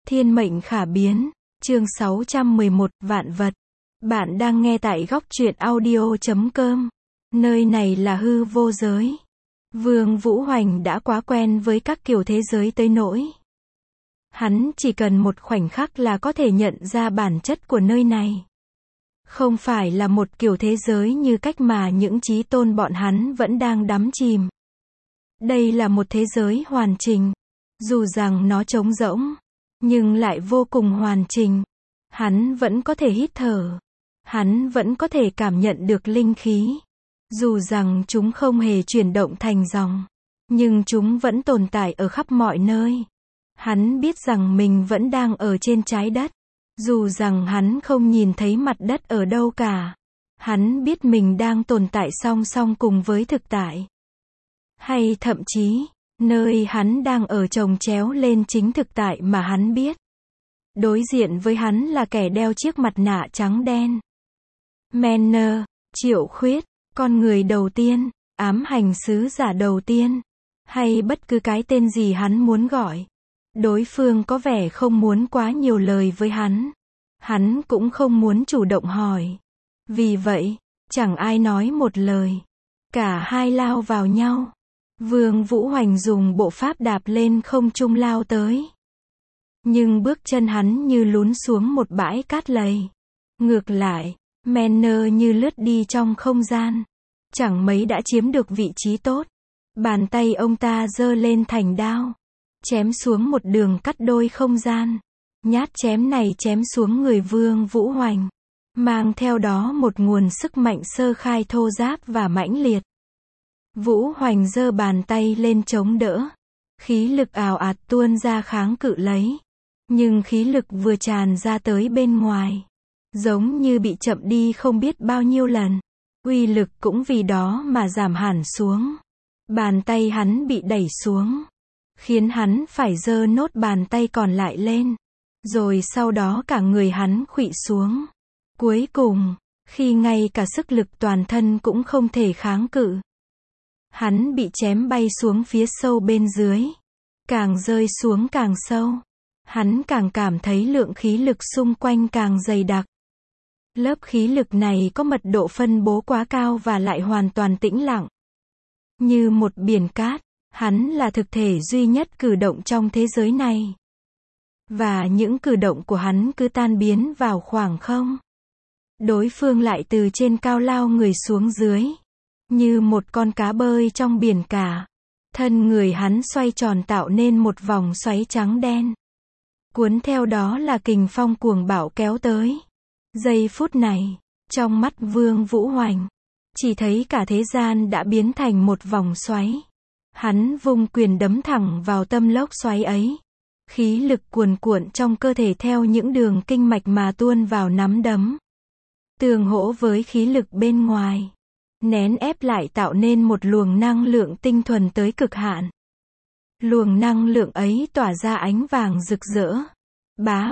Thiên mệnh khả biến, chương 611, vạn vật. Bạn đang nghe tại góc truyện audio.com. Nơi này là hư vô giới. Vương Vũ Hoành đã quá quen với các kiểu thế giới tới nỗi hắn chỉ cần một khoảnh khắc là có thể nhận ra bản chất của nơi này. Không phải là một kiểu thế giới như cách mà những chí tôn bọn hắn vẫn đang đắm chìm. Đây là một thế giới hoàn chỉnh. Dù rằng nó trống rỗng, nhưng lại vô cùng hoàn chỉnh. Hắn vẫn có thể hít thở. Hắn vẫn có thể cảm nhận được linh khí. Dù rằng chúng không hề chuyển động thành dòng, nhưng chúng vẫn tồn tại ở khắp mọi nơi. Hắn biết rằng mình vẫn đang ở trên trái đất. Dù rằng hắn không nhìn thấy mặt đất ở đâu cả. Hắn biết mình đang tồn tại song song cùng với thực tại. Hay thậm chí, nơi hắn đang ở chồng chéo lên chính thực tại mà hắn biết. Đối diện với hắn là kẻ đeo chiếc mặt nạ trắng đen. Manner, Triệu Khuyết, con người đầu tiên, ám hành sứ giả đầu tiên, hay bất cứ cái tên gì hắn muốn gọi. Đối phương có vẻ không muốn quá nhiều lời với hắn. Hắn cũng không muốn chủ động hỏi. Vì vậy, chẳng ai nói một lời. Cả hai lao vào nhau. Vương Vũ Hoành dùng bộ pháp đạp lên không trung lao tới. Nhưng bước chân hắn như lún xuống một bãi cát lầy. Ngược lại, Manner như lướt đi trong không gian. Chẳng mấy đã chiếm được vị trí tốt. Bàn tay ông ta giơ lên thành đao. Chém xuống một đường cắt đôi không gian. Nhát chém này chém xuống người Vương Vũ Hoành. Mang theo đó một nguồn sức mạnh sơ khai thô ráp và mãnh liệt. Vũ Hoành giơ bàn tay lên chống đỡ. Khí lực ào ạt tuôn ra kháng cự lấy. Nhưng khí lực vừa tràn ra tới bên ngoài. Giống như bị chậm đi không biết bao nhiêu lần. Uy lực cũng vì đó mà giảm hẳn xuống. Bàn tay hắn bị đẩy xuống. Khiến hắn phải giơ nốt bàn tay còn lại lên. Rồi sau đó cả người hắn khuỵu xuống. Cuối cùng, khi ngay cả sức lực toàn thân cũng không thể kháng cự. Hắn bị chém bay xuống phía sâu bên dưới. Càng rơi xuống càng sâu. Hắn càng cảm thấy lượng khí lực xung quanh càng dày đặc. Lớp khí lực này có mật độ phân bố quá cao và lại hoàn toàn tĩnh lặng. Như một biển cát, hắn là thực thể duy nhất cử động trong thế giới này. Và những cử động của hắn cứ tan biến vào khoảng không. Đối phương lại từ trên cao lao người xuống dưới. Như một con cá bơi trong biển cả. Thân người hắn xoay tròn tạo nên một vòng xoáy trắng đen. Cuốn theo đó là kình phong cuồng bạo kéo tới. Giây phút này, trong mắt Vương Vũ Hoành, chỉ thấy cả thế gian đã biến thành một vòng xoáy. Hắn vung quyền đấm thẳng vào tâm lốc xoáy ấy. Khí lực cuồn cuộn trong cơ thể theo những đường kinh mạch mà tuôn vào nắm đấm. Tương hỗ với khí lực bên ngoài. Nén ép lại tạo nên một luồng năng lượng tinh thuần tới cực hạn. Luồng năng lượng ấy tỏa ra ánh vàng rực rỡ. Bá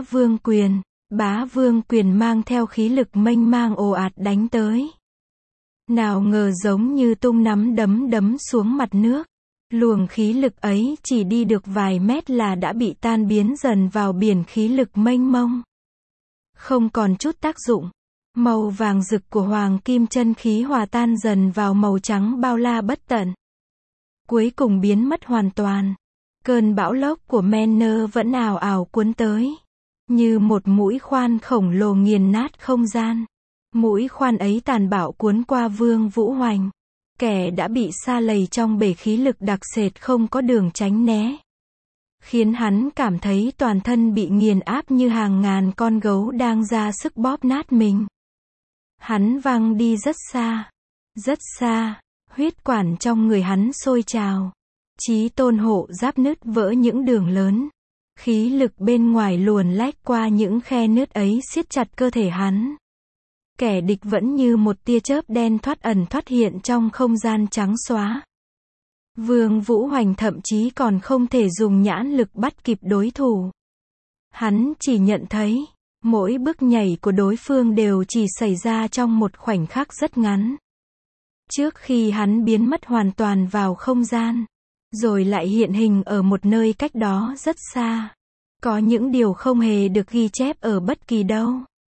Vương quyền mang theo khí lực mênh mang ồ ạt đánh tới. Nào ngờ giống như tung nắm đấm xuống mặt nước. Luồng khí lực ấy chỉ đi được vài mét là đã bị tan biến dần vào biển khí lực mênh mông. Không còn chút tác dụng. Màu vàng rực của hoàng kim chân khí hòa tan dần vào màu trắng bao la bất tận. Cuối cùng biến mất hoàn toàn. Cơn bão lốc của Manner vẫn ào ào cuốn tới. Như một mũi khoan khổng lồ nghiền nát không gian. Mũi khoan ấy tàn bạo cuốn qua Vương Vũ Hoành. Kẻ đã bị sa lầy trong bể khí lực đặc sệt không có đường tránh né. Khiến hắn cảm thấy toàn thân bị nghiền áp như hàng ngàn con gấu đang ra sức bóp nát mình. Hắn văng đi rất xa, huyết quản trong người hắn sôi trào. Chí tôn hộ giáp nứt vỡ những đường lớn. Khí lực bên ngoài luồn lách qua những khe nứt ấy siết chặt cơ thể hắn. Kẻ địch vẫn như một tia chớp đen thoát ẩn thoát hiện trong không gian trắng xóa. Vương Vũ Hoành thậm chí còn không thể dùng nhãn lực bắt kịp đối thủ. Hắn chỉ nhận thấy, mỗi bước nhảy của đối phương đều chỉ xảy ra trong một khoảnh khắc rất ngắn. Trước khi hắn biến mất hoàn toàn vào không gian, rồi lại hiện hình ở một nơi cách đó rất xa. Có những điều không hề được ghi chép ở bất kỳ đâu.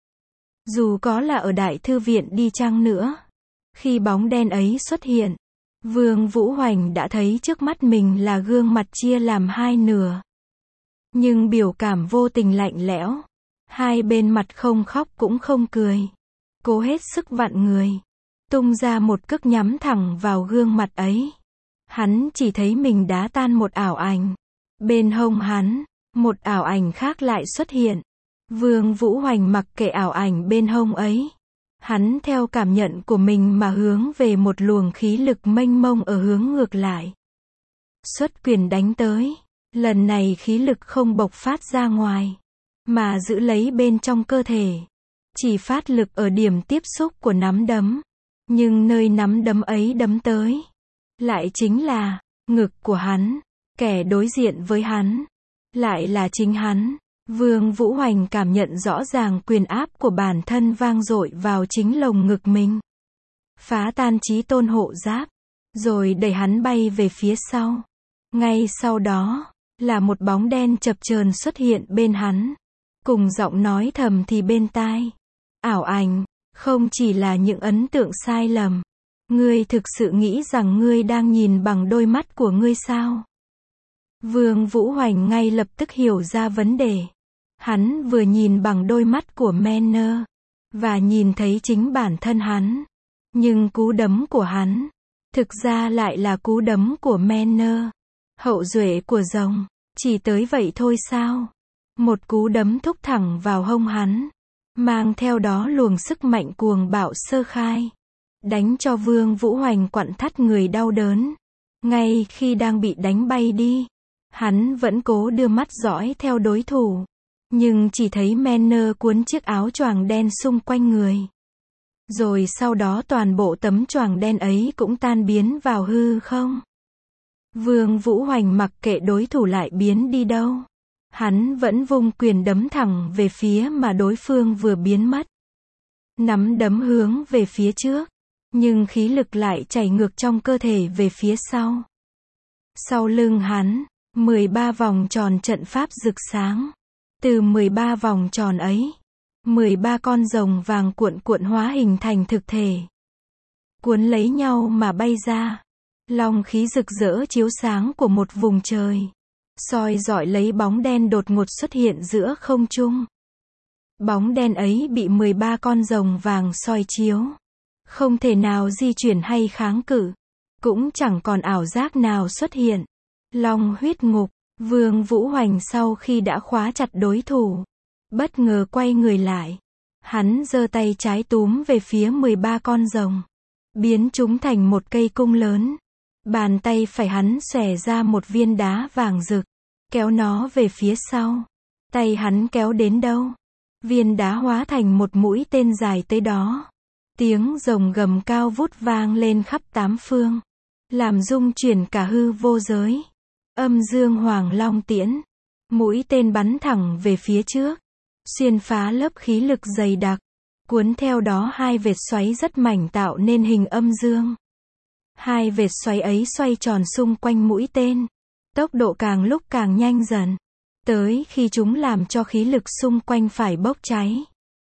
Dù có là ở đại thư viện đi chăng nữa. Khi bóng đen ấy xuất hiện, Vương Vũ Hoành đã thấy trước mắt mình là gương mặt chia làm hai nửa. Nhưng biểu cảm vô tình lạnh lẽo. Hai bên mặt không khóc cũng không cười. Cố hết sức vặn người. Tung ra một cước nhắm thẳng vào gương mặt ấy. Hắn chỉ thấy mình đá tan một ảo ảnh. Bên hông hắn, một ảo ảnh khác lại xuất hiện. Vương Vũ Hoành mặc kệ ảo ảnh bên hông ấy. Hắn theo cảm nhận của mình mà hướng về một luồng khí lực mênh mông ở hướng ngược lại. Xuất quyền đánh tới. Lần này khí lực không bộc phát ra ngoài, mà giữ lấy bên trong cơ thể. Chỉ phát lực ở điểm tiếp xúc của nắm đấm. Nhưng nơi nắm đấm ấy đấm tới, lại chính là ngực của hắn. Kẻ đối diện với hắn, lại là chính hắn. Vương Vũ Hoành cảm nhận rõ ràng quyền áp của bản thân vang dội vào chính lồng ngực mình. Phá tan chí tôn hộ giáp, rồi đẩy hắn bay về phía sau. Ngay sau đó, là một bóng đen chập chờn xuất hiện bên hắn. Cùng giọng nói thầm thì bên tai. Ảo ảnh, không chỉ là những ấn tượng sai lầm. Ngươi thực sự nghĩ rằng ngươi đang nhìn bằng đôi mắt của ngươi sao? Vương Vũ Hoành ngay lập tức hiểu ra vấn đề. Hắn vừa nhìn bằng đôi mắt của Manner, và nhìn thấy chính bản thân hắn. Nhưng cú đấm của hắn, thực ra lại là cú đấm của Manner. Hậu duệ của rồng, chỉ tới vậy thôi sao? Một cú đấm thúc thẳng vào hông hắn, mang theo đó luồng sức mạnh cuồng bạo sơ khai. Đánh cho Vương Vũ Hoành quặn thắt người đau đớn. Ngay khi đang bị đánh bay đi, hắn vẫn cố đưa mắt dõi theo đối thủ. Nhưng chỉ thấy Manner cuốn chiếc áo choàng đen xung quanh người. Rồi sau đó toàn bộ tấm choàng đen ấy cũng tan biến vào hư không. Vương Vũ Hoành mặc kệ đối thủ lại biến đi đâu. Hắn vẫn vung quyền đấm thẳng về phía mà đối phương vừa biến mất. Nắm đấm hướng về phía trước, nhưng khí lực lại chảy ngược trong cơ thể về phía sau. Sau lưng hắn, 13 vòng tròn trận pháp rực sáng. Từ 13 vòng tròn ấy, 13 con rồng vàng cuộn cuộn hóa hình thành thực thể. Cuốn lấy nhau mà bay ra. Long khí rực rỡ chiếu sáng của một vùng trời. Soi rọi lấy bóng đen đột ngột xuất hiện giữa không trung. Bóng đen ấy bị 13 con rồng vàng soi chiếu. Không thể nào di chuyển hay kháng cự. Cũng chẳng còn ảo giác nào xuất hiện. Long huyết ngục, Vương Vũ Hoành sau khi đã khóa chặt đối thủ, bất ngờ quay người lại. Hắn giơ tay trái túm về phía 13 con rồng, biến chúng thành một cây cung lớn. Bàn tay phải hắn xòe ra một viên đá vàng rực, kéo nó về phía sau. Tay hắn kéo đến đâu, viên đá hóa thành một mũi tên dài tới đó. Tiếng rồng gầm cao vút vang lên khắp tám phương, làm rung chuyển cả hư vô giới. Âm dương hoàng long tiễn, mũi tên bắn thẳng về phía trước, xuyên phá lớp khí lực dày đặc, cuốn theo đó hai vệt xoáy rất mảnh tạo nên hình âm dương. Hai vệt xoáy ấy xoay tròn xung quanh mũi tên, tốc độ càng lúc càng nhanh dần, tới khi chúng làm cho khí lực xung quanh phải bốc cháy.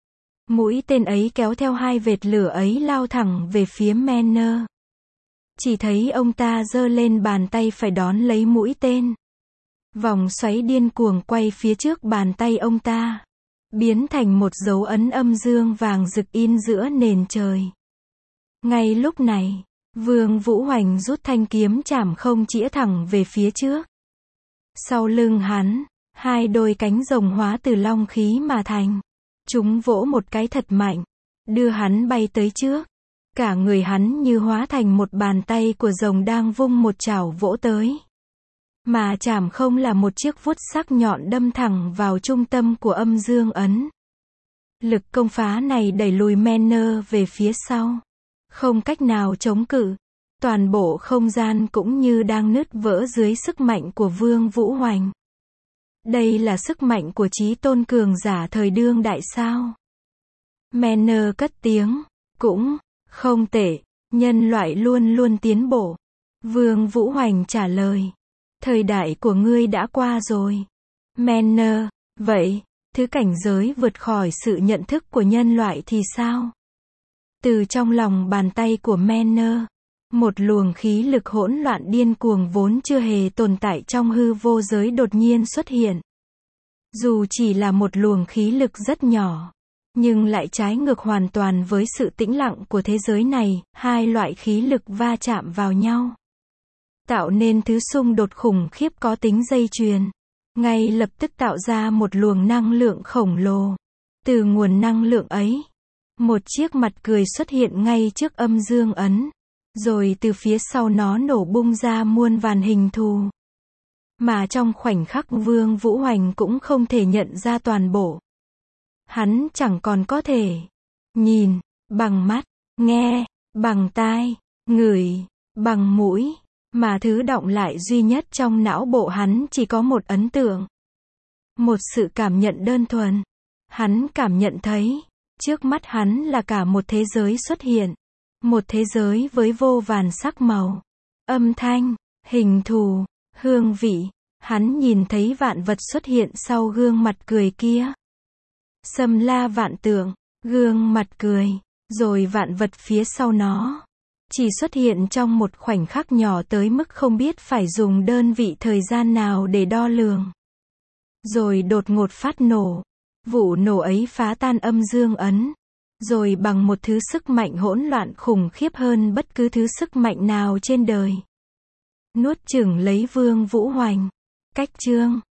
Mũi tên ấy kéo theo hai vệt lửa ấy lao thẳng về phía Manner. Chỉ thấy ông ta giơ lên bàn tay phải đón lấy mũi tên. Vòng xoáy điên cuồng quay phía trước bàn tay ông ta, biến thành một dấu ấn âm dương vàng rực in giữa nền trời. Ngay lúc này, Vương Vũ Hoành rút thanh kiếm chảm không chĩa thẳng về phía trước. Sau lưng hắn, hai đôi cánh rồng hóa từ long khí mà thành. Chúng vỗ một cái thật mạnh, đưa hắn bay tới trước. Cả người hắn như hóa thành một bàn tay của rồng đang vung một chảo vỗ tới. Mà chảm không là một chiếc vuốt sắc nhọn đâm thẳng vào trung tâm của âm dương ấn. Lực công phá này đẩy lùi Manner về phía sau. Không cách nào chống cự. Toàn bộ không gian cũng như đang nứt vỡ dưới sức mạnh của Vương Vũ Hoành. Đây là sức mạnh của chí tôn cường giả thời đương đại sao? Manner cất tiếng. Cũng không tệ, nhân loại luôn luôn tiến bộ. Vương Vũ Hoành trả lời. Thời đại của ngươi đã qua rồi. Manner. Vậy, thứ cảnh giới vượt khỏi sự nhận thức của nhân loại thì sao? Từ trong lòng bàn tay của Manner, một luồng khí lực hỗn loạn điên cuồng vốn chưa hề tồn tại trong hư vô giới đột nhiên xuất hiện. Dù chỉ là một luồng khí lực rất nhỏ, nhưng lại trái ngược hoàn toàn với sự tĩnh lặng của thế giới này, hai loại khí lực va chạm vào nhau, tạo nên thứ xung đột khủng khiếp có tính dây chuyền. Ngay lập tức tạo ra một luồng năng lượng khổng lồ. Từ nguồn năng lượng ấy, một chiếc mặt cười xuất hiện ngay trước âm dương ấn, rồi từ phía sau nó nổ bung ra muôn vàn hình thù. Mà trong khoảnh khắc Vương Vũ Hoành cũng không thể nhận ra toàn bộ. Hắn chẳng còn có thể nhìn bằng mắt, nghe bằng tai, ngửi bằng mũi, mà thứ đọng lại duy nhất trong não bộ hắn chỉ có một ấn tượng. Một sự cảm nhận đơn thuần. Hắn cảm nhận thấy, trước mắt hắn là cả một thế giới xuất hiện. Một thế giới với vô vàn sắc màu, âm thanh, hình thù, hương vị. Hắn nhìn thấy vạn vật xuất hiện sau gương mặt cười kia. Sâm la vạn tượng, gương mặt cười, rồi vạn vật phía sau nó. Chỉ xuất hiện trong một khoảnh khắc nhỏ tới mức không biết phải dùng đơn vị thời gian nào để đo lường. Rồi đột ngột phát nổ. Vụ nổ ấy phá tan âm dương ấn. Rồi bằng một thứ sức mạnh hỗn loạn khủng khiếp hơn bất cứ thứ sức mạnh nào trên đời, nuốt chửng lấy Vương Vũ Hoành. Cách chương